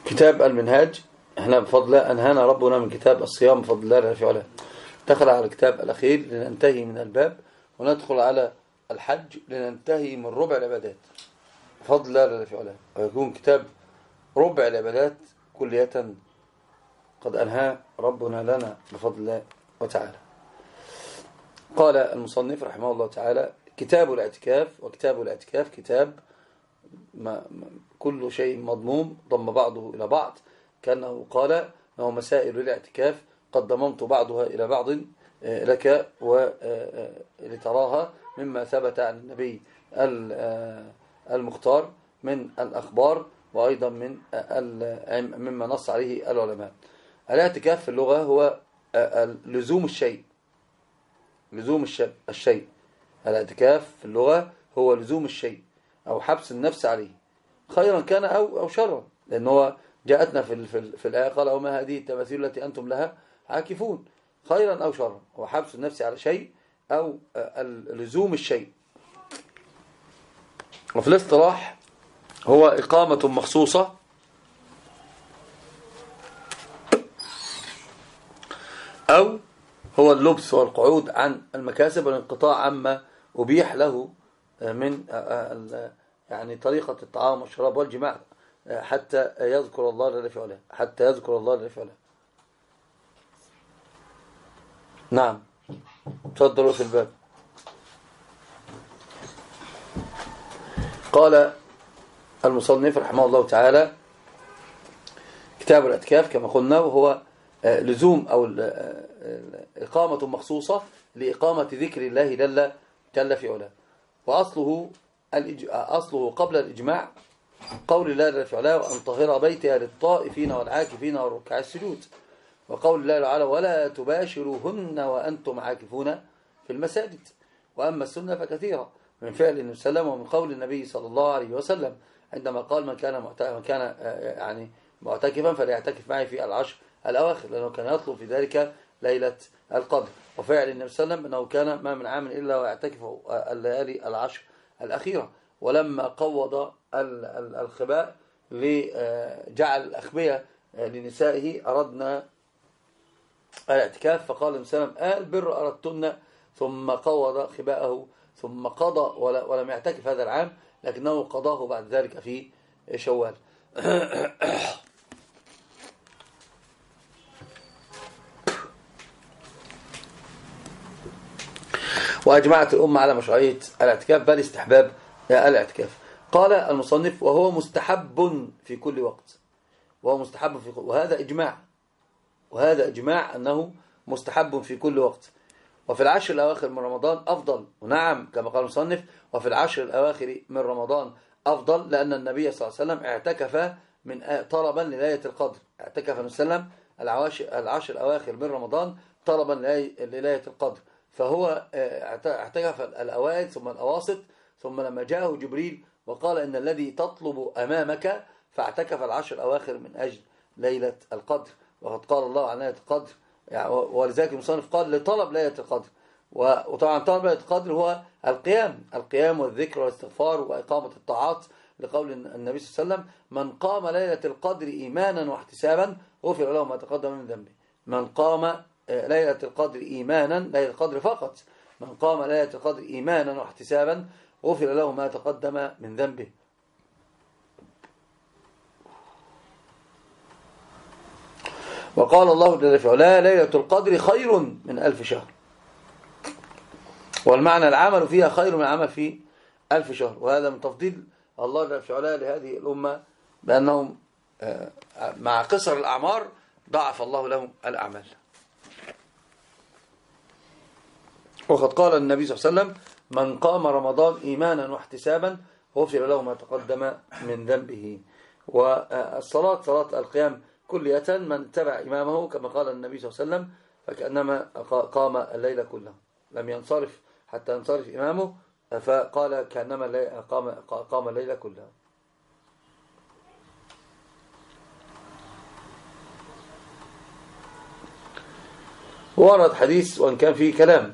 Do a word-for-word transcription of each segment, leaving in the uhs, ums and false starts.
كتاب المنهاج. احنا بفضل الله أنهانا ربنا من كتاب الصيام بفضل الله لا في علاه. دخل على الكتاب الأخير لننتهي من الباب، وندخل على الحج لننتهي من ربع العبادات بفضل الله لا في علاه. ويكون كتاب ربع العبادات كلية قد أنهى ربنا لنا بفضل الله وتعالى. قال المصنف رحمه الله تعالى: كتاب الاعتكاف. وكتاب الاعتكاف كتاب ما كل شيء مضموم ضم بعضه إلى بعض، كأنه قال أنه مسائل الاعتكاف قد ضممت بعضها إلى بعض لك ولتراها مما ثبت عن النبي المختار من الأخبار، وأيضا من مما نص عليه العلماء. الاعتكاف في اللغة هو لزوم الشيء، لزوم الشيء. الاعتكاف في اللغة هو لزوم الشيء أو حبس النفس عليه، خيرا كان أو أو شرا، لأنه جاءتنا في في, في الآية قال: وما هذه التماثيل التي أنتم لها عاكفون، خيرا أو شرا، هو حبس النفس على شيء أو لزوم الشيء. وفي الاصطلاح هو إقامة مخصوصة أو هو اللبس والقعود عن المكاسب والانقطاع عما أبيح له من يعني طريقة الطعام والشراب والجماع حتى يذكر الله جل في علاه، حتى يذكر الله جل في علاه. نعم، تفضلوا في الباب. قال المصنف رحمه الله تعالى: كتاب الاعتكاف كما قلنا وهو لزوم أو إقامة مخصوصة لإقامة ذكر الله جل جل في علاه. وأصله أصله قبل الإجماع قول الله جل في علاه: وأن طهر بيتها للطائفين والعاكفين والركع السجود. وقول الله تعالى: ولا تباشروهن وأنتم عاكفون في المساجد. وأما السنة فكثيرة من فعل النبي صلى الله عليه وسلم ومن قول النبي صلى الله عليه وسلم عندما قال: من كان من كان يعني معتكفا فليعتكف معي في العشر الأواخر، لأنه كان يطلب في ذلك ليلة القدر. وفعل النبي صلى الله عليه وسلم أنه كان ما من عام إلا ويعتكف الليالي العشر الأخيرة. ولما قوض الخباء لجعل الأخبية لنسائه أردنا الاعتكاف، فقال النبي صلى الله عليه وسلم: البر أردتن، ثم قوض خباءه ثم قضى ولم يعتكف هذا العام، لكنه قضاه بعد ذلك في شوال. وأجمعت الأمة على مشروعية الاعتكاف بل استحباب الاعتكاف. قال المصنف: وهو مستحب في كل وقت. وهو مستحب في كل، وهذا إجماع، وهذا إجماع أنه مستحب في كل وقت. وفي العشر الأواخر من رمضان أفضل، ونعم كما قال المصنف: وفي العشر الأواخر من رمضان أفضل، لأن النبي صلى الله عليه وسلم اعتكف من طلبا لليلة القدر. اعتكف النبي صلى الله عليه وسلم العشر الأواخر من رمضان طلبا لليلة القدر، فهو اعتكف الأوائل ثم الأواسط، ثم لما جاءه جبريل وقال: إن الذي تطلب أمامك، فاعتكف العشر الأواخر من أجل ليلة القدر. وقد قال الله عن ليلة القدر يعني، ولذلك المصنف قال لطلب ليلة القدر. وطبعا طلب ليلة القدر هو القيام القيام والذكر والاستغفار وإقامة الطاعات، لقول النبي صلى الله عليه وسلم: من قام ليلة القدر إيمانا واحتسابا غفر له ما تقدم من ذنبه. من قام ليلة القدر إيمانا، ليلة القدر فقط، من قام ليلة القدر إيمانا واحتسابا غفر له ما تقدم من ذنبه. وقال الله جل في علاه: ليلة القدر خير من ألف شهر. والمعنى العمل فيها خير من العمل في ألف شهر. وهذا من تفضيل الله جل في علاه لهذه الأمة، بأنهم مع قصر الأعمار ضعف الله لهم الأعمال. وقد قال النبي صلى الله عليه وسلم: من قام رمضان إيمانا واحتسابا غفر له ما تقدم من ذنبه. والصلاة صلاة القيام كلية من تبع إمامه كما قال النبي صلى الله عليه وسلم: فكأنما قام الليل كله، لم ينصرف حتى ينصرف إمامه، فقال كأنما قام قام الليل كله. ورد حديث وإن كان فيه كلام،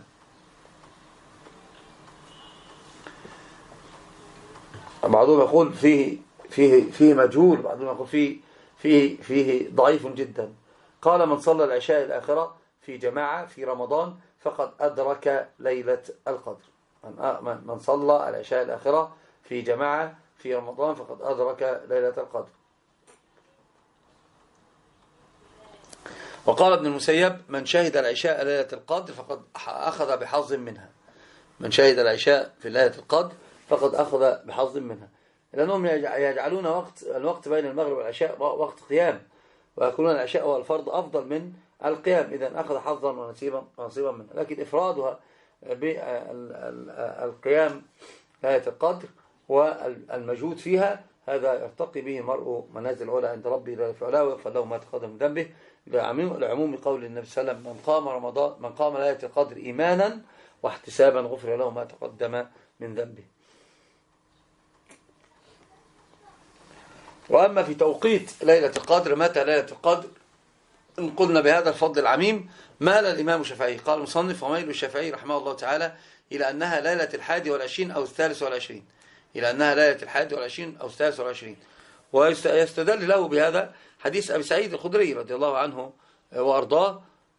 بعضهم يقول فيه فيه فيه مجهول، بعضهم يقول فيه فيه, فيه ضعيف جدا. قال من صلى العشاء الآخرة في جماعة في رمضان فقد أدرك ليلة القدر. من صلى العشاء الآخرة في جماعة في رمضان فقد أدرك ليلة القدر. وقال ابن المسيب من شهد العشاء ليلة القدر فقد أخذ بحظ منها. من شهد العشاء في ليلة القدر فقد أخذ بحظ منها، لأنهم يجعلون وقت الوقت بين المغرب والعشاء وقت قيام، ويقولون العشاء والفرض أفضل من القيام، إذن أخذ حظا ونصيبا ونصيبا منها. لكن إفرادها بالقيام ليلة القدر والمجهود فيها هذا يرتقي به المرء منازل علا عند ربه لا يفعله ويغفر له ما تقدم من ذنبه، لعموم قول النبي صلى الله عليه وسلم من قام رمضان من قام ليلة القدر إيمانا واحتسابا غفر له ما تقدم من ذنبه. وأما في توقيت ليلة القدر متى ليلة القدر إن قلنا بهذا الفضل العميم مال الإمام الشافعي قال المصنف وميل الشافعي رحمه الله تعالى إلى أنها ليلة الحادي والعشرين أو الثالث والعشرين إلى أنها ليلة الحادي والعشرين أو الثالث والعشرين ويستدل له بهذا حديث أبي سعيد الخدري رضي الله عنه وأرضاه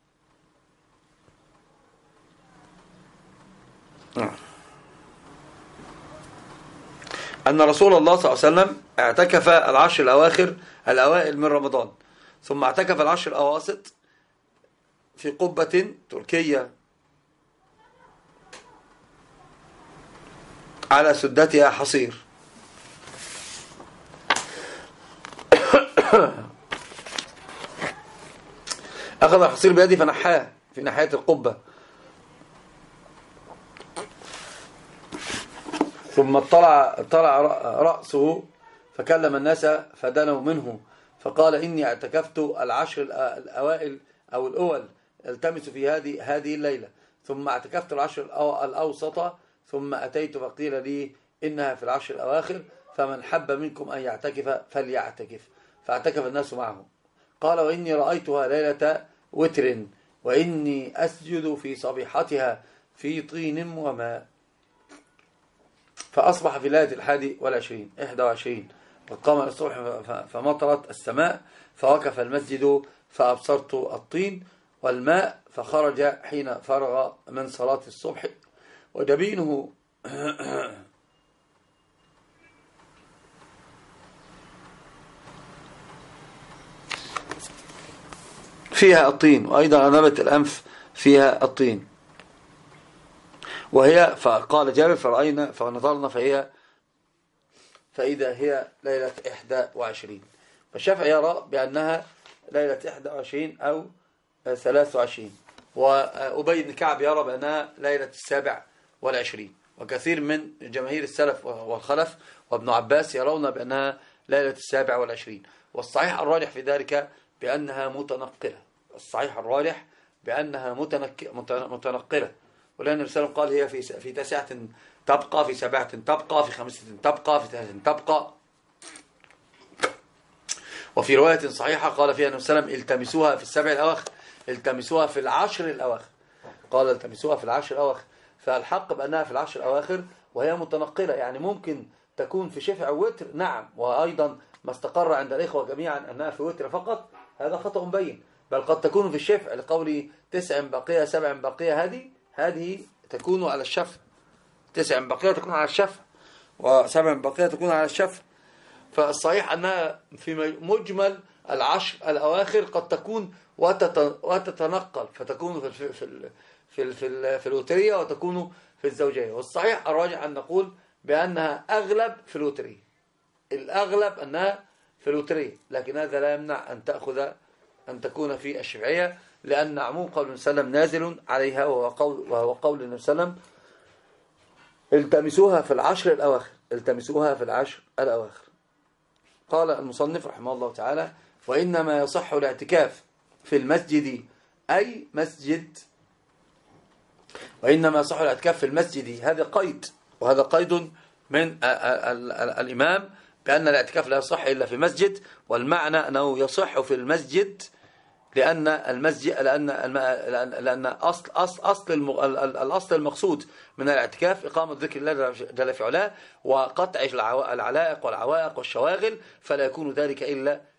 أن رسول الله صلى الله عليه وسلم اعتكف العشر الأواخر الأوائل من رمضان، ثم اعتكف العشر الأواسط في قبة تركية على سدتها حصير. أخذ الحصير بيده فنحاه في ناحية القبة، ثم طلع, طلع رأسه فكلم الناس فدنوا منه فقال إني اعتكفت العشر الأوائل أو الأول التمس في هذه هذه الليلة، ثم اعتكفت العشر الأوسط، ثم أتيت فقيل لي إنها في العشر الأواخر فمن حب منكم أن يعتكف فليعتكف، فاعتكف الناس معه. قال وإني رأيتها ليلة وتر وإني أسجد في صبيحتها في طين وماء، فأصبح في ليلة الحادي والعشرين إحدى وعشرين وقام الصبح فمطرت السماء فوقف المسجد فأبصرت الطين والماء، فخرج حين فرغ من صلاة الصبح وجبينه فيها الطين، وأيضا أنبت الأنف فيها الطين. وهي فقال جابر فرأينا فنظرنا فهي فإذا هي ليلة إحدى وعشرين. فالشافعي يرى بأنها ليلة إحدى وعشرين أو ثلاث وعشرين، وأبي بن كعب يرى بأنها ليلة السابع والعشرين، وكثير من جماهير السلف والخلف وابن عباس يرون بأنها ليلة السابع والعشرين. والصحيح الراجح في ذلك بأنها متنقلة، الصحيح الراجح بأنها متنقلة، ولأن الرسول قال هي في في تاسعة تبقى، في سبعة تبقى، في خمسة تبقى، في ثلاثة تبقى. وفي رواية صحيحة قال فيها النبي صلى الله عليه وسلم التمسوها في السبع الأواخر، التمسوها في العشر الأواخر، قال التمسوها في العشر الأواخر. فالحق بأنها في العشر الأواخر وهي متنقلة، يعني ممكن تكون في شفع وتر، نعم، وأيضا ما استقر عند الإخوة جميعا أنها في وتر فقط هذا خطأ مبين، بل قد تكون في الشفع لقول تسع بقية سبع بقية، هذه هذه تكون على الشفع، تسع بقية تكون على الشفع وسبع بقية تكون على الشفع. فالصحيح أنها في مجمل العشر الأواخر قد تكون وتتنقل، فتكون في في في في, في, في الوترية وتكون في الزوجية. والصحيح الراجح أن نقول بأنها أغلب في الوترية، الأغلب أنها في الوترية، لكن هذا لا يمنع أن تأخذ أن تكون في الشفعية، لأن عموم قول النبي صلى الله عليه وسلم نازل عليها، وهو قول, وهو قول النبي صلى الله عليه وسلم التمسوها في العشر الأواخر، التمسوها في العشر الأواخر. قال المصنف رحمه الله تعالى وإنما يصح الاعتكاف في المسجد أي مسجد، وإنما يصح الاعتكاف في المسجد، هذا قيد، وهذا قيد من الإمام بأن الاعتكاف لا يصح إلا في مسجد، والمعنى أنه يصح في المسجد لأن المسجد لأن لأن, لأن أصل أصل أصل الأصل المقصود من الاعتكاف إقامة ذكر الله جل في علاه وقطع العلائق والعوائق والشواغل، فلا يكون ذلك إلا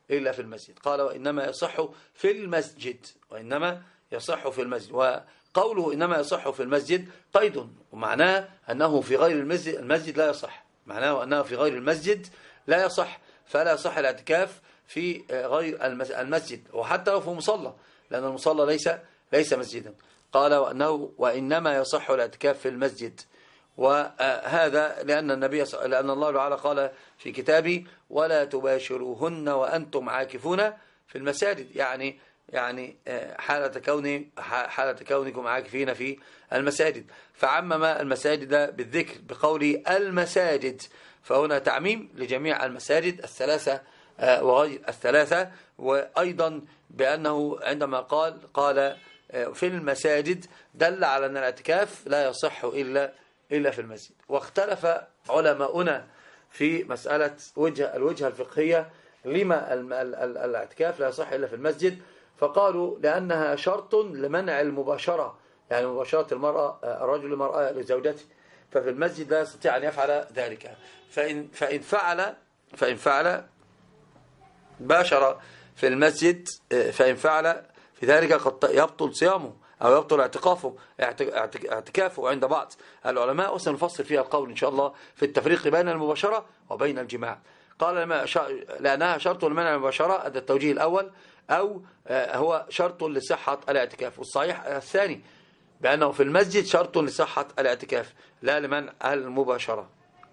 إلا في المسجد. قال وإنما يصح في المسجد، وإنما يصح في المسجد. وقوله إنما يصح في المسجد قيد، ومعناه أنه في غير المسجد, المسجد لا يصح، معناه أنه في غير المسجد لا يصح، فلا يصح الاعتكاف في غير المسجد، وحتى لو في مصلى، لأن المصلى ليس ليس مسجدا. قال وأنه وإنما يصح الاعتكاف في المسجد، وهذا لأن النبي لأن الله تعالى قال في كتابه ولا تباشروهن وأنتم عاكفون في المساجد، يعني يعني حالة كوني حالة كونكم عاكفين في المساجد، فعمم المساجد بالذكر بقول المساجد، فهنا تعميم لجميع المساجد الثلاثة وغير الثلاثة. وأيضا بأنه عندما قال قال في المساجد دل على أن الاعتكاف لا يصح إلا إلا في المسجد. واختلف علماؤنا في مسألة وجه الوجهة الفقهية لما الاعتكاف لا يصح إلا في المسجد، فقالوا لأنها شرط لمنع المباشرة، يعني مباشرة المرأة الرجل المرأة لزوجته، ففي المسجد لا يستطيع أن يفعل ذلك، فإن, فإن فعل فإن فعل باشر في المسجد، فإن فعل في ذلك قد يبطل صيامه أو يبطل اعتكافه اعتكافه عند بعض العلماء، وسنفصل فيها القول إن شاء الله في التفريق بين المباشرة وبين الجماع. قال لأنها شرط لمنع المباشرة، هذا التوجيه الأول، أو هو شرط لصحة الاعتكاف، والصحيح الثاني بأنه في المسجد شرط لصحة الاعتكاف لا لمنع المباشرة،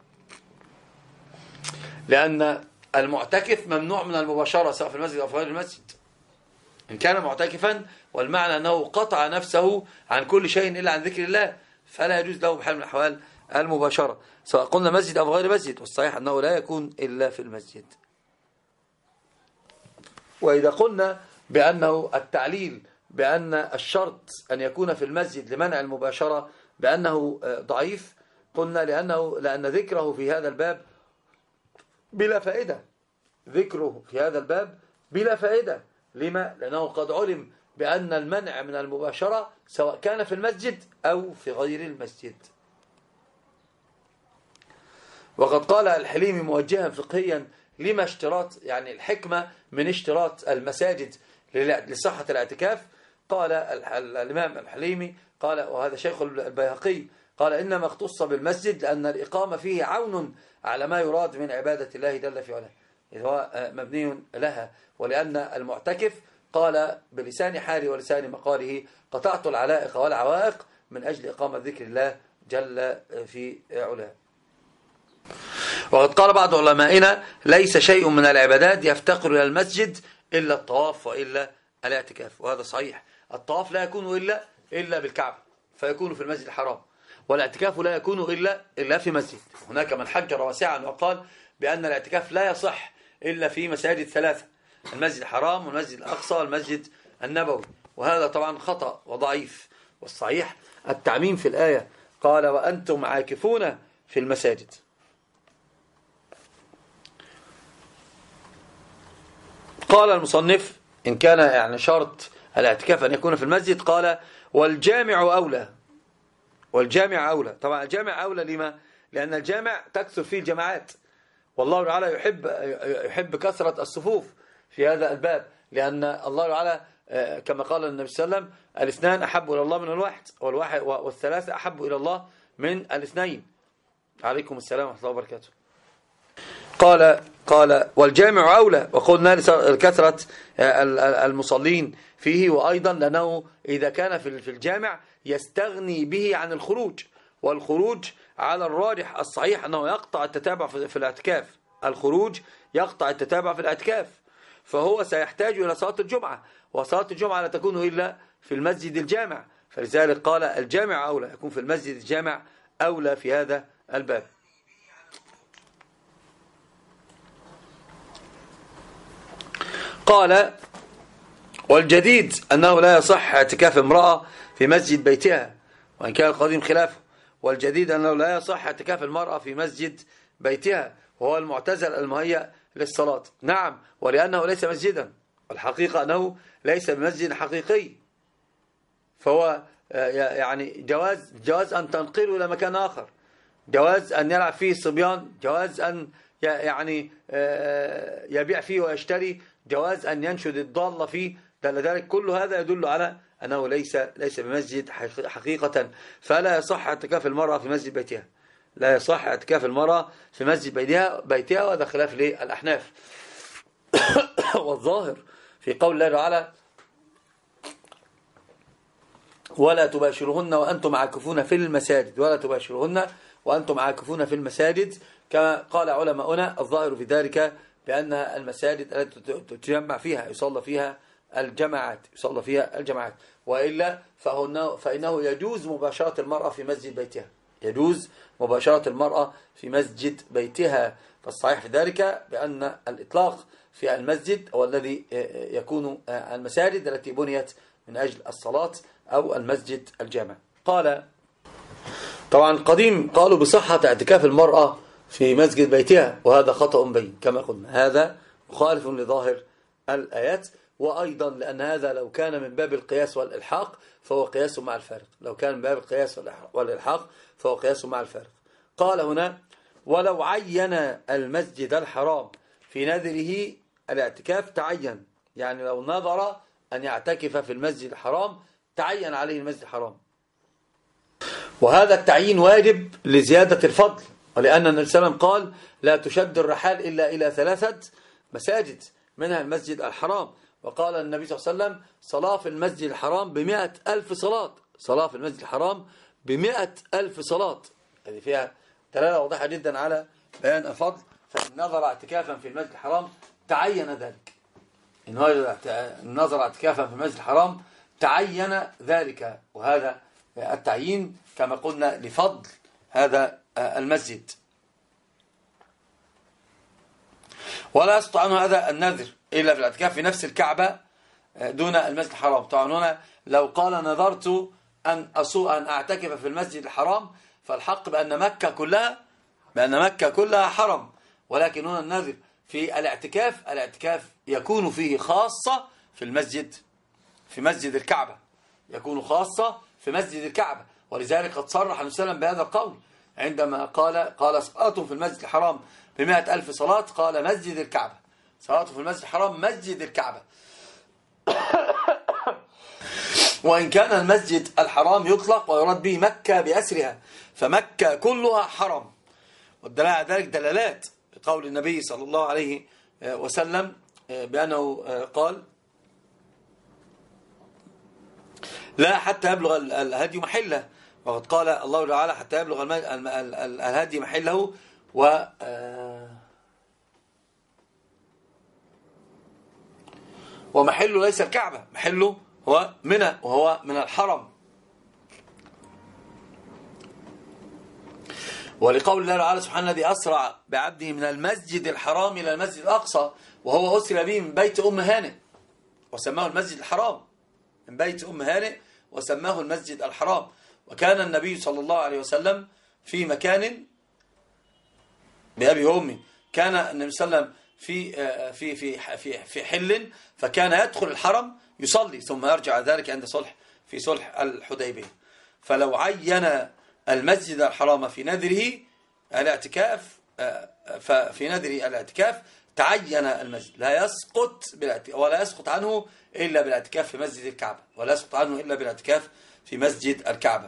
لأن المعتكف ممنوع من المباشرة سواء في المسجد أو في غير المسجد، إن كان معتكفا، والمعنى أنه قطع نفسه عن كل شيء إلا عن ذكر الله، فلا يجوز له بحال من الأحوال المباشرة سواء قلنا مسجد أو غير مسجد، والصحيح أنه لا يكون إلا في المسجد. وإذا قلنا بأنه التعليل بأن الشرط أن يكون في المسجد لمنع المباشرة بأنه ضعيف، قلنا لأنه لأن ذكره في هذا الباب بلا فائدة، ذكره في هذا الباب بلا فائدة. لما؟ لأنه قد علم بأن المنع من المباشرة سواء كان في المسجد أو في غير المسجد. وقد قال الحليمي موجها فقهيا لما اشتراط، يعني الحكمة من اشتراط المساجد لصحة الاعتكاف. قال الإمام الحليمي قال، وهذا شيخ البيهقي، قال إنما اختص بالمسجد لأن الإقامة فيه عون على ما يراد من عبادة الله جل في علاه، إذ هو مبني لها، ولأن المعتكف قال بلسان حالي ولسان مقاله قطعت العلائق والعوائق من أجل إقامة ذكر الله جل في علاه. وقد قال بعض علمائنا ليس شيء من العبادات يفتقر إلى المسجد إلا الطواف وإلا الاعتكاف، وهذا صحيح. الطواف لا يكون إلا إلا بالكعبة فيكون في المسجد الحرام، والاعتكاف لا يكون إلا إلا في مسجد. هناك من حجر واسعا وقال بأن الاعتكاف لا يصح إلا في مساجد ثلاثة، المسجد الحرام والمسجد الأقصى والمسجد النبوي، وهذا طبعا خطأ وضعيف، والصحيح التعميم في الآية. قال وأنتم عاكفون في المساجد. قال المصنف إن كان يعني شرط الاعتكاف أن يكون في المسجد، قال والجامع أولى، والجامع أولى. طبعا الجامع أولى لما؟ لأن الجامع تكثر فيه الجماعات، والله تعالى يحب يحب كثرة الصفوف في هذا الباب، لأن الله تعالى كما قال النبي صلى الله عليه وسلم الاثنان أحب إلى الله من الواحد، والواحد والثلاثة أحب إلى الله من الاثنين. عليكم السلام ورحمة الله وبركاته. قال قال والجامع أولى، وقلنا لكثرة المصلين فيه، وأيضا لأنه إذا كان في الجامع يستغني به عن الخروج، والخروج على الراجح الصحيح أنه يقطع التتابع في الاعتكاف، الخروج يقطع التتابع في الاعتكاف، فهو سيحتاج إلى صلاة الجمعة، وصلاة الجمعة لا تكون إلا في المسجد الجامع، فلذلك قال الجامع أولى، يكون في المسجد الجامع أولى في هذا الباب. قال والجديد أنه لا يصح اعتكاف امرأة في مسجد بيتها، وإن كان القديم خلافه، والجديد أنه لا يصح اعتكاف المرأة في مسجد بيتها، وهو المعتزل المهيأ للصلاة. نعم، ولأنه ليس مسجدا، الحقيقة أنه ليس بمسجد حقيقي، فهو يعني جواز جواز أن تنقله إلى مكان آخر، جواز أن يلعب فيه الصبيان، جواز أن يعني يبيع فيه ويشتري، جواز أن ينشد الضالة فيه، دل ذلك كل هذا يدل على أنه ليس ليس بمسجد حقيقة. فلا يصح اعتكاف المرأة في مسجد بيتها، لا يصح اعتكاف المرأة في مسجد بيتها بيتها وهذا خلاف للأحناف. والظاهر في قول الله تعالى ولا تباشرهن وأنتم عاكفون في المساجد، ولا تباشرهن وأنتم عاكفون في المساجد، كما قال علماؤنا الظاهر في ذلك بأنها المساجد التي تجمع فيها يصلى فيها الجماعات يصلى فيها الجماعات وإلا فهنه فإنه يجوز مباشرة المرأة في مسجد بيتها، يجوز مباشرة المرأة في مسجد بيتها. فالصحيح في ذلك بأن الإطلاق في المسجد هو الذي يكون المساجد التي بنيت من أجل الصلاة أو المسجد الجامع. قال طبعا قديم قالوا بصحة اعتكاف المرأة في مسجد بيتها، وهذا خطأ بين كما قلنا، هذا مخالف لظاهر الآيات. وأيضا لأن هذا لو كان من باب القياس والإلحاق فهو قياس مع الفارق، لو كان من باب القياس والإلحاق فهو قياس مع الفارق. قال هنا ولو عين المسجد الحرام في نذره الاعتكاف تعين، يعني لو نظر أن يعتكف في المسجد الحرام تعين عليه المسجد الحرام، وهذا التعيين واجب لزيادة الفضل، ولأن النبي صلى الله عليه وسلم قال لا تشد الرحال إلا إلى ثلاثة مساجد منها المسجد الحرام. وقال النبي صلى الله عليه وسلم صلاة في المسجد الحرام بمئة ألف صلاة، صلاة في المسجد الحرام بمئة ألف صلاة، هذه فيها دلالة واضحة جدا على بيان الفضل. فإن نظر اعتكافا في المسجد الحرام تعين ذلك، إن نظر اعتكافا في المسجد الحرام تعين ذلك، وهذا التعيين كما قلنا لفضل هذا المسجد. ولا يسقط عنه هذا النذر إلا في الاعتكاف في نفس الكعبة دون المسجد الحرام. طبعا هنا لو قال نذرت أن أسوء أن أعتكف في المسجد الحرام فالحق بأن مكة كلها بأن مكة كلها حرم، ولكن هنا النذر في الاعتكاف الاعتكاف يكون فيه خاصة في المسجد في مسجد الكعبة، يكون خاصة في مسجد الكعبة. ولذلك قد صرح النبي صلى الله عليه وسلم بهذا القول عندما قال قال صلاة في المسجد الحرام بمئة ألف صلاة، قال مسجد الكعبة، صلاة في المسجد الحرام مسجد الكعبة. وإن كان المسجد الحرام يطلق ويراد به مكة بأسرها، فمكة كلها حرم. والدلالة على ذلك دلالات قول النبي صلى الله عليه وسلم بأنه قال لا حتى يبلغ الهدي محله، وقد قال الله تعالى حتى يبلغ الهدي محله و ومحله ليس الكعبة، محله هو منى وهو من الحرم. ولقول الله تعالى سبحانه الذي أسرع بعبده من المسجد الحرام إلى المسجد الأقصى، وهو أسرى به من بيت أم هانئ وسماه المسجد الحرام، من بيت أم هانئ وسماه المسجد الحرام. وكان النبي صلى الله عليه وسلم في مكان بأبي وأمي، كان النبي صلى الله عليه وسلم في في في في في حل، فكان يدخل الحرم يصلي ثم يرجع ذلك عند صلح في صلح الحديبية. فلو عين المسجد الحرام في نذره الاعتكاف ففي نذره الاعتكاف تعين المسجد، لا يسقط ولا يسقط عنه إلا بالاعتكاف في مسجد الكعبة، ولا يسقط عنه إلا بالاعتكاف في مسجد الكعبة.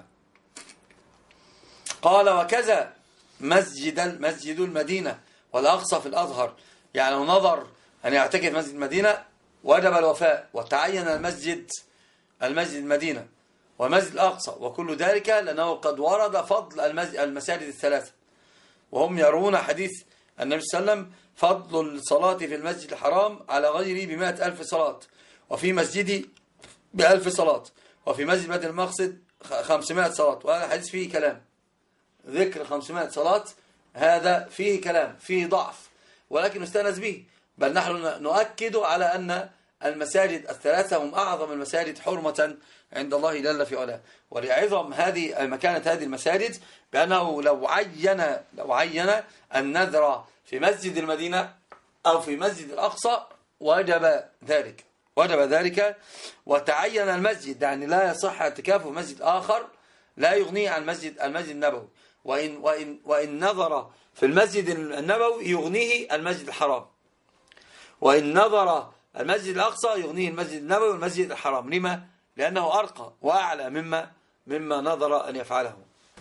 قال وكذا مسجد مسجد المدينة والأقصى في الأظهر، يعني لو نظر أن يعتكف مسجد المدينة وجب الوفاء، وتعين المسجد المسجد المدينة ومسجد الأقصى، وكل ذلك لأنه قد ورد فضل المساجد الثلاثة، وهم يرون حديث النبي صلى الله عليه وسلم فضل الصلاة في المسجد الحرام على غيره بمائة ألف صلاة، وفي مسجدي بألف صلاة، وفي مسجد بيت المقصد خمسمائة صلاة. وهذا حديث فيه كلام، ذكر خمسمائة صلاة هذا فيه كلام، فيه ضعف، ولكن نستأنس به، بل نحن نؤكد على أن المساجد الثلاثة هم أعظم المساجد حرمة عند الله جل في علاه. ولعظم هذه مكانة هذه المساجد بأنه لو عين لو عين النذر في مسجد المدينة أو في مسجد الأقصى وجب ذلك وجب ذلك وتعين المسجد، يعني لا يصح اعتكافه في مسجد آخر لا يغنيه عن مسجد المسجد النبوي، وإن وإن وإن نظر في المسجد النبوي يغنيه المسجد الحرام، وإن نظر المسجد الأقصى يغنيه المسجد النبوي والمسجد الحرام. لما؟ لأنه أرقى وأعلى مما مما نظر أن يفعله.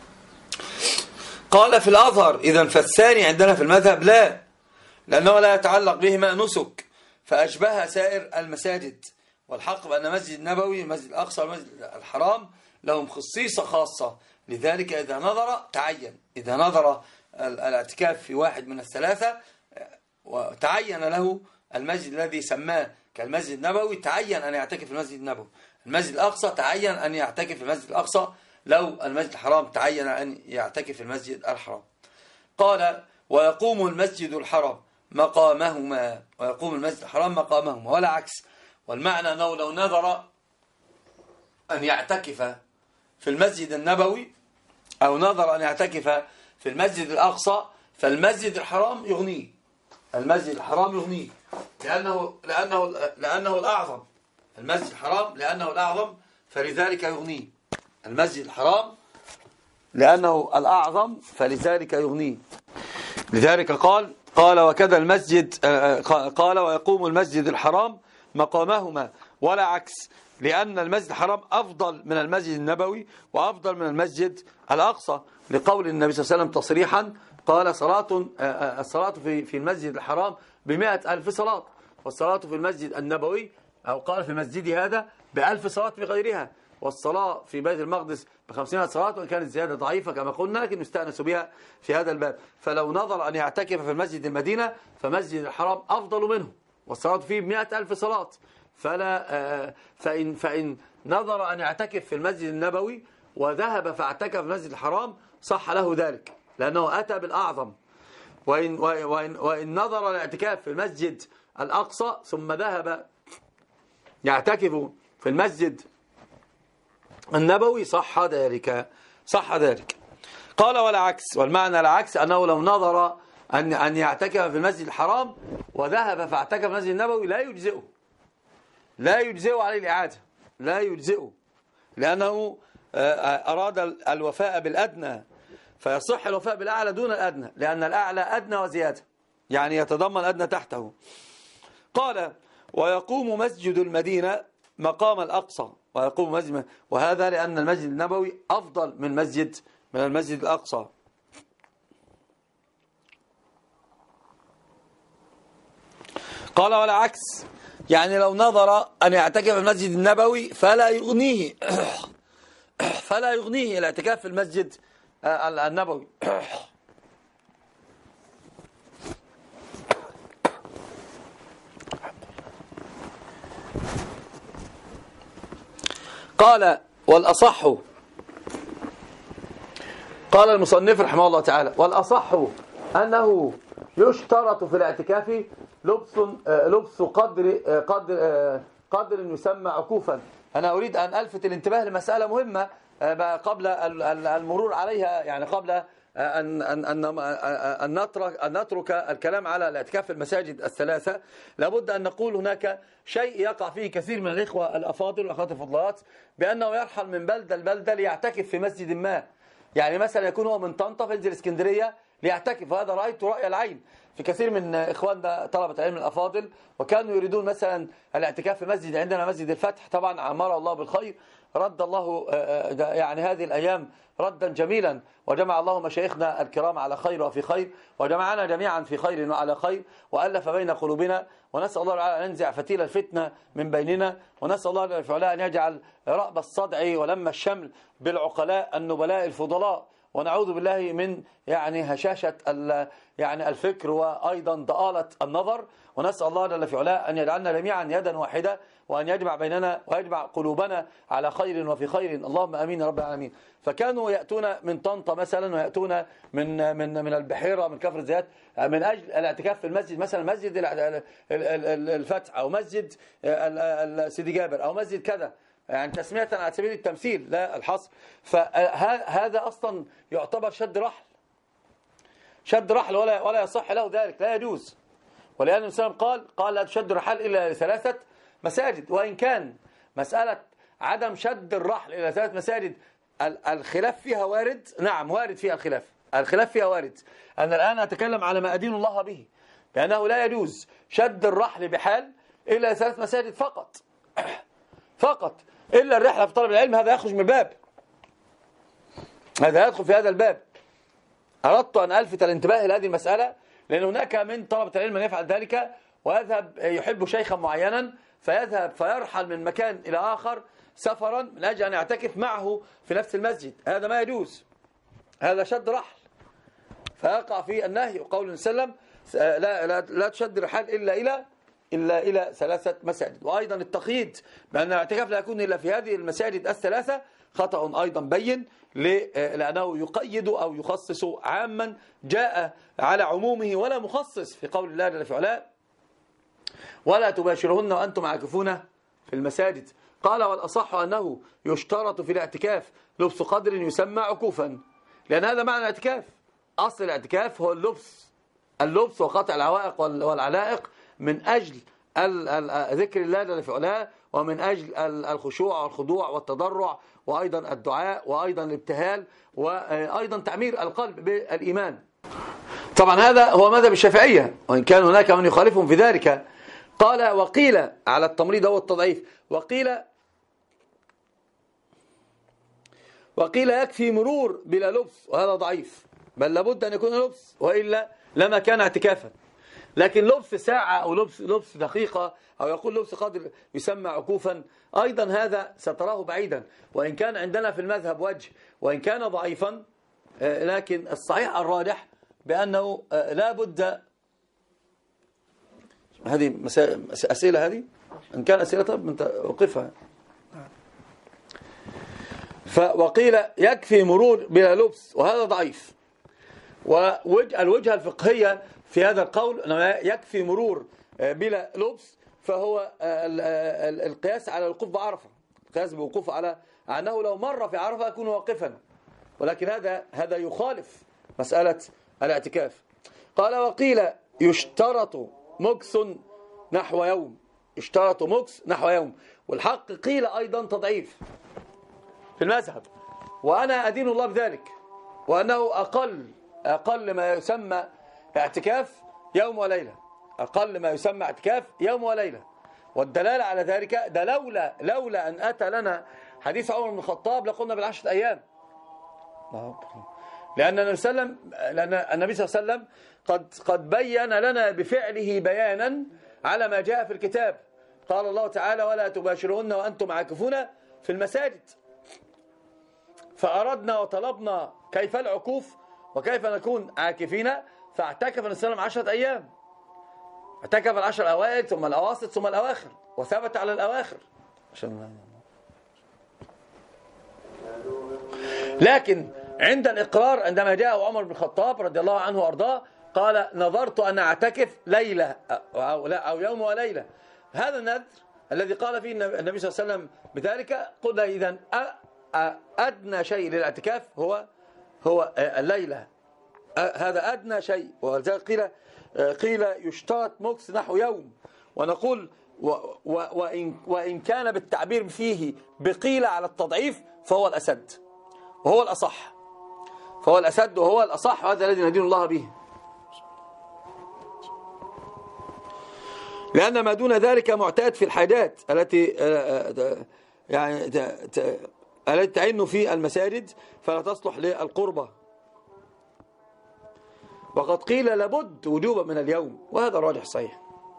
قال في الأظهر إذن فالثاني عندنا في المذهب لا، لأنه لا يتعلق بهما نسك فأشبه سائر المساجد. والحق بأن المسجد النبوي المسجد الأقصى والمسجد الحرام لهم خصيصة خاصة، لذلك إذا نظر تعين. إذا نظر الاعتكاف في واحد من الثلاثة وتعين له المسجد الذي سماه كالمسجد النبوي تعين أن يعتكف في المسجد النبوي. المسجد الأقصى تعين أن يعتكف في المسجد الأقصى، لو المسجد الحرام تعين أن يعتكف في المسجد الحرام. قال ويقوم المسجد الحرام مقامهما، ويقوم المسجد الحرام مقامهما ولا عكس. والمعنى أنه لو نظر أن يعتكف في المسجد النبوي أو نظر أن يعتكف في المسجد الأقصى فالمسجد الحرام يغنيه. المسجد الحرام يغنيه لأنه, لأنه, لأنه الأعظم. المسجد الحرام لأنه الأعظم فلذلك يغنيه. المسجد الحرام لأنه الأعظم فلذلك يغنيه. لذلك قال قال وكذا المسجد قال ويقوم المسجد الحرام مقامهما ولا عكس، لأن المسجد الحرام أفضل من المسجد النبوي وأفضل من المسجد الأقصى، لقول النبي صلى الله عليه وسلم تصريحا قال صلاة الصلاة في في المسجد الحرام بمائة ألف صلاة، والصلاة في المسجد النبوي أو قال في مسجدي هذا بألف صلاة في غيرها، والصلاة في بيت المقدس بخمسين صلاة، وإن كانت زيادة ضعيفة كما قلنا لكن نستأنس بها في هذا الباب. فلو نظر أن يعتكف في المسجد المدينة فمسجد الحرام أفضل منه والصلاة فيه بمائة ألف صلاة. فلا فإن, فإن نظر أن يعتكف في المسجد النبوي وذهب فاعتكف في المسجد الحرام صح له ذلك لأنه أتى بالأعظم. وإن, وإن, وإن نظر الاعتكاف في المسجد الأقصى ثم ذهب يعتكف في المسجد النبوي صح ذلك صح ذلك. قال ولا عكس، والمعنى العكس أنه لو نظر أن أن يعتكف في المسجد الحرام وذهب فاعتكف في المسجد النبوي لا يجزئه لا يجزئه عليه الإعادة، لا يجزئه لأنه أراد الوفاء بالأدنى، فيصح الوفاء بالأعلى دون الأدنى، لأن الأعلى أدنى وزيادة يعني يتضمن الأدنى تحته. قال ويقوم مسجد المدينة مقام الأقصى، ويقوم مسجد، وهذا لأن المسجد النبوي أفضل من مسجد من المسجد الأقصى. قال ولا عكس، يعني لو نظر أن يعتكف في المسجد النبوي فلا يغنيه فلا يغنيه الاعتكاف في المسجد النبوي. قال والأصح، قال المصنف رحمه الله تعالى والأصح أنه يشترط في الاعتكاف لبس لبس قدر قدر قدر يسمى عكوفا. أنا أريد أن ألفت الانتباه لمسألة مهمة قبل المرور عليها، يعني قبل أن أن أن أن نترك أن نترك الكلام على الاعتكاف في المساجد الثلاثة. لابد أن نقول هناك شيء يقع فيه كثير من الإخوة الأفاضل والأخوات الفضلات، بأنه يرحل من بلدة لبلدة ليعتكف في مسجد ما. يعني مثلا يكون هو من طنطا فينزل اسكندرية ليعتكف، وهذا رأيته رأي العين في كثير من إخواننا طلبة العلم الأفاضل، وكانوا يريدون مثلا الاعتكاف في مسجد عندنا مسجد الفتح، طبعا عمر الله بالخير، رد الله يعني هذه الأيام ردا جميلا، وجمع الله مشايخنا الكرام على خير وفي خير، وجمعنا جميعا في خير وعلى خير، وألف بين قلوبنا، ونسأل الله تعالى أن ينزع فتيل الفتنة من بيننا، ونسأل الله تعالى أن يجعل رأب الصدع ولم الشمل بالعقلاء النبلاء الفضلاء، ونعوذ بالله من يعني هشاشة يعني الفكر وأيضا ضآلة النظر، ونسأل الله جل في علاه أن يجعلنا جميعا يدا واحدة، وأن يجمع بيننا ويجمع قلوبنا على خير وفي خير، اللهم آمين يا رب العالمين. فكانوا يأتون من طنطا مثلا، ويأتون من من من البحيرة، من كفر الزيات، من أجل الاعتكاف في المسجد، مثلا مسجد الفتح أو مسجد سيدي جابر أو مسجد كذا، يعني تسمية على سبيل التمثيل لا الحصر. فهذا أصلا يعتبر شد رحل شد رحل ولا ولا يصح له ذلك، لا يجوز. ولأن النبي صلى الله عليه وسلم قال قال لا تشد الرحال إلا لثلاثة مساجد. وإن كان مسألة عدم شد الرحل إلى ثلاث مساجد الخلاف فيها وارد، نعم وارد فيها الخلاف الخلاف فيها وارد. أنا الآن أتكلم على ما أدين الله به، بأنه لا يجوز شد الرحل بحال إلا ثلاث مساجد فقط فقط، إلا الرحلة في طلب العلم، هذا يخرج من الباب، هذا يدخل في هذا الباب. أردت أن ألفت الانتباه إلى هذه المسألة، لأن هناك من طلبة العلم من يفعل ذلك ويذهب يحب شيخا معينا فيذهب فيرحل من مكان إلى آخر سفرا من أجل أن يعتكف معه في نفس المسجد. هذا ما يجوز، هذا شد رحل، فيقع في النهي. وقول صلى الله عليه وسلم لا, لا, لا تشد الرحال إلا إلى إلا إلى ثلاثة مساجد. وأيضا التقييد بأن الاعتكاف لا يكون إلا في هذه المساجد الثلاثة خطأ أيضا بين، لأنه يقيد أو يخصص عاما جاء على عمومه ولا مخصص في قول الله جل في علاه ولا تباشرهن وأنتم عاكفون في المساجد. قال والأصح أنه يشترط في الاعتكاف لبس قدر يسمى عكوفا، لأن هذا معنى الاعتكاف. أصل الاعتكاف هو اللبس اللبس وقطع العوائق والعلائق من أجل ذكر الله جل في علاه، ومن أجل الخشوع والخضوع والتضرع، وأيضا الدعاء، وأيضا الابتهال، وأيضا تعمير القلب بالإيمان. طبعا هذا هو مذهب الشافعية، وإن كان هناك من يخالفهم في ذلك. قال وقيل على التمريض هو التضعيف، وقيل وقيل يكفي مرور بلا لبس، وهذا ضعيف، بل لابد أن يكون لبس وإلا لما كان اعتكافا. لكن لبس ساعة أو لبس لبس دقيقة أو يقول لبس قدر يسمى عكوفا، أيضا هذا ستراه بعيدا، وإن كان عندنا في المذهب وجه وإن كان ضعيفا، لكن الصحيح الراجح بأنه لا بد. هذه أسئلة، هذه إن كان أسئلة طب أنت وقفها. فوقيل يكفي مرور بلا لبس، وهذا ضعيف. والوجهة الفقهية في هذا القول أنه يكفي مرور بلا لبس، فهو القياس على الوقوف بعرفة، القياس بوقوف على أنه لو مر في عرفة يكون واقفا، ولكن هذا هذا يخالف مسألة الاعتكاف. قال وقيل يشترط مكث نحو يوم، يشترط مكث نحو يوم، والحق قيل أيضا تضعيف في المذهب، وأنا أدين الله بذلك، وأنه أقل أقل ما يسمى اعتكاف يوم وليلة، أقل ما يسمى اعتكاف يوم وليلة. والدلالة على ذلك ده لولا لولا أن أتى لنا حديث عمر بن الخطاب لقلنا بالعشرة أيام، لأن النبي صلى الله عليه وسلم لأن النبي صلى الله عليه وسلم قد قد بين لنا بفعله بيانا على ما جاء في الكتاب. قال الله تعالى ولا تباشرون وأنتم عاكفون في المساجد، فأردنا وطلبنا كيف العكوف وكيف نكون عاكفين، فاعتكف النبي صلى الله عليه وسلم عشرة أيام، اعتكف العشر الأوائل ثم الأواسط ثم الأواخر، وثبت على الأواخر. لكن عند الإقرار عندما جاء عمر بن الخطاب رضي الله عنه وأرضاه قال نظرت أن أعتكف ليلة أو, أو يوم وليلة. هذا النذر الذي قال فيه النبي صلى الله عليه وسلم بذلك، قلنا إذن أدنى شيء للاعتكاف هو هو الليلة، هذا أدنى شيء. ولذلك قيل قيل يشترط مكث نحو يوم، ونقول و و وإن, وإن كان بالتعبير فيه بقيل على التضعيف فهو الأسد وهو الأصح، فهو الأسد وهو الأصح، وهذا الذي ندين الله به، لأن ما دون ذلك معتاد في الحاجات التي يعني التي تعين في المساجد فلا تصلح للقربة. وقد قيل لابد وجوبا من اليوم، وهذا الراجح صحيح.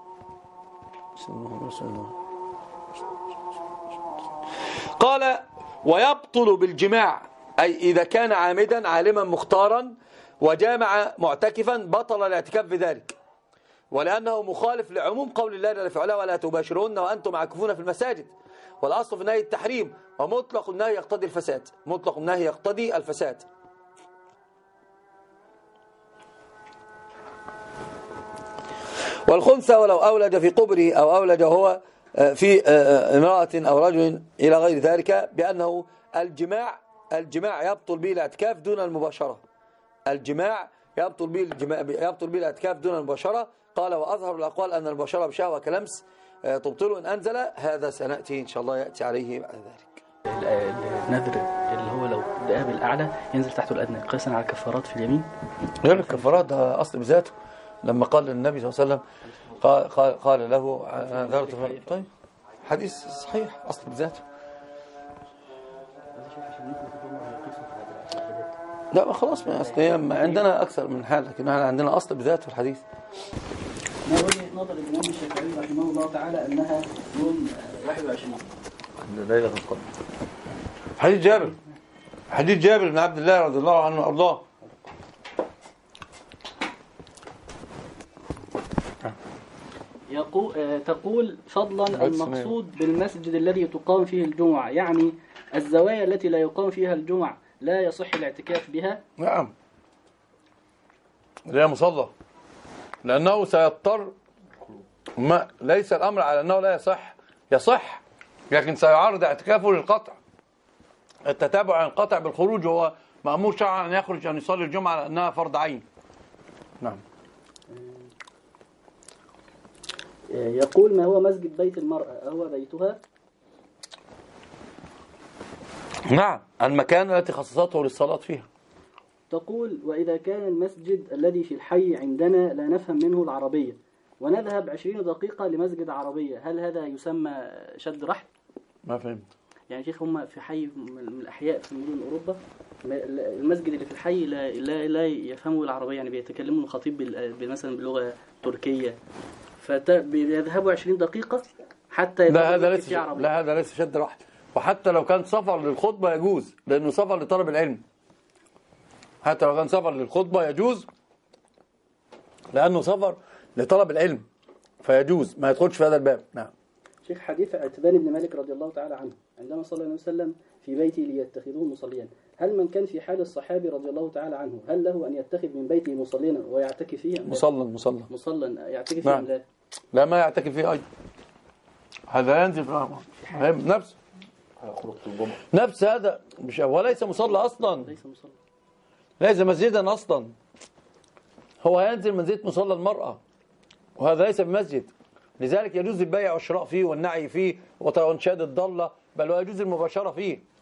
قال ويبطل بالجماع، أي إذا كان عامدا عالما مختارا وجامع معتكفا بطل الاعتكاف بذلك، ولأنه مخالف لعموم قول الله جل في علاه ولا تباشرون وأنتم عاكفون في المساجد، والأصل في النهي التحريم، ومطلق النهي يقتضي الفساد، مطلق النهي يقتضي الفساد. والخنثى ولو أولج في قبره أو أولج هو في امرأة أو رجل إلى غير ذلك، بأنه الجماع الجماع يبطل به الاعتكاف دون المباشرة، الجماع يبطل به يبطل به الاعتكاف دون المباشرة. قال وأظهر الأقوال أن المباشرة بشهوة كلمس تبطل إن أنزل، هذا سنأتي إن شاء الله يأتي عليه بعد ذلك. النذر اللي هو لو دقاه بالأعلى ينزل تحته الأدنى قياسا على الكفارات في اليمين. غير الكفارات ده أصل بذاته، لما قال النبي صلى الله عليه وسلم قال, قال, قال له ذرة. طيب حديث صحيح أصل بذاته. لا ما خلاص، ما أصل عندنا أكثر من حال، لكن احنا عندنا أصل بذاته في الحديث. ما وجهة نظر الإمام الشافعي رحمه الله تعالى أنها يوم واحد وعشرين ليلة القدر. حديث جابر حديث جابر بن عبد الله رضي الله عنه وأرضاه. يقول تقول فضلا المقصود بالمسجد الذي تقام فيه الجمعة، يعني الزوايا التي لا يقام فيها الجمعة لا يصح الاعتكاف بها. نعم، لا مصلى، لأنه سيضطر، ما ليس الأمر على أنه لا يصح، يصح، لكن سيعرض اعتكافه للقطع، التتابع عن القطع بالخروج. هو مأمور شرعا أن يخرج أن يصلي الجمعة لأنها فرض عين. نعم. يقول ما هو مسجد بيت المرأة؟ هو بيتها؟ نعم، المكان التي خصصته للصلاة فيها. تقول وإذا كان المسجد الذي في الحي عندنا لا نفهم منه العربية ونذهب عشرين دقيقة لمسجد عربية، هل هذا يسمى شد رحل؟ ما فهمت. يعني شيخ هم في حي من الأحياء في مدن أوروبا، المسجد اللي في الحي لا لا, لا يفهموا العربية، يعني بيتكلموا الخطيب مثلا باللغة تركية، فبيذهبوا عشرين دقيقة حتى لا هذا ليس لا هذا ليس شد رحل. وحتى لو كان سفر للخطبة يجوز، لأنه سفر لطلب العلم. حتى لو كان سفر للخطبة يجوز، لأنه سفر لطلب العلم فيجوز، ما يدخلش في هذا الباب. نعم. شيخ حديث عتبان بن مالك رضي الله تعالى عنه عندما صلى الله عليه وسلم في بيته ليتخذوه مصليا، هل من كان في حال الصحابي رضي الله تعالى عنه هل له أن يتخذ من بيته مصليا ويعتكف فيه؟ مصلى مصلى مصلى يعتكف فيه؟ نعم. لا لا ما يعتكف فيه أيضا، هذا ينزل في نفسه نفس هذا، مش هو ليس مصلى أصلا، ليس مصلى، ليس مسجدا أصلا، هو ينزل منزلة مصلى المرأة، وهذا ليس بمسجد. لذلك يجوز البيع والشراء فيه والنعي فيه وانشاد الضالة، بل ويجوز المباشرة فيه.